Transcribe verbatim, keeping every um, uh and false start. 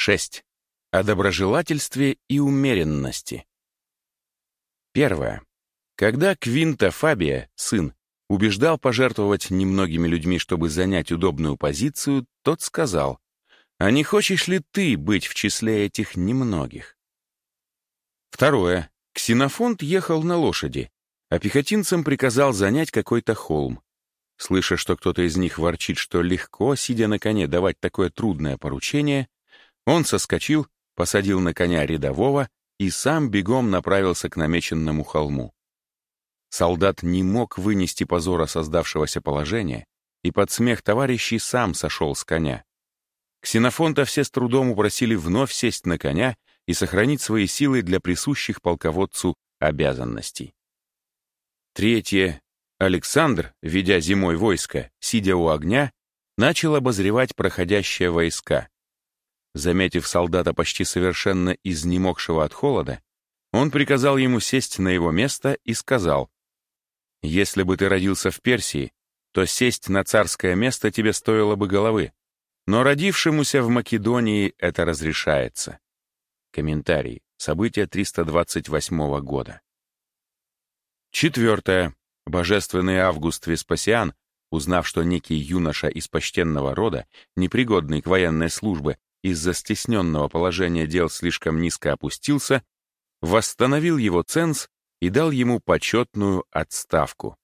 шесть. О доброжелательстве и умеренности. Первое. Когда Квинта Фабия, сын, убеждал пожертвовать немногими людьми, чтобы занять удобную позицию, тот сказал: «А не хочешь ли ты быть в числе этих немногих?» Второе. Ксенофонт ехал на лошади, а пехотинцам приказал занять какой-то холм. Слыша, что кто-то из них ворчит, что легко, сидя на коне, давать такое трудное поручение, он соскочил, посадил на коня рядового и сам бегом направился к намеченному холму. Солдат не мог вынести позора создавшегося положения и под смех товарищей сам сошел с коня. Ксенофонта все с трудом упросили вновь сесть на коня и сохранить свои силы для присущих полководцу обязанностей. Третье. Александр, ведя зимой войско, сидя у огня, начал обозревать проходящие войска. Заметив солдата почти совершенно изнемогшего от холода, он приказал ему сесть на его место и сказал: «Если бы ты родился в Персии, то сесть на царское место тебе стоило бы головы, но родившемуся в Македонии это разрешается». Комментарий. События триста двадцать восьмого года. Четвертое. Божественный Август Веспасиан, узнав, что некий юноша из почтенного рода, непригодный к военной службе, из-за стесненного положения дел слишком низко опустился, восстановил его ценз и дал ему почетную отставку.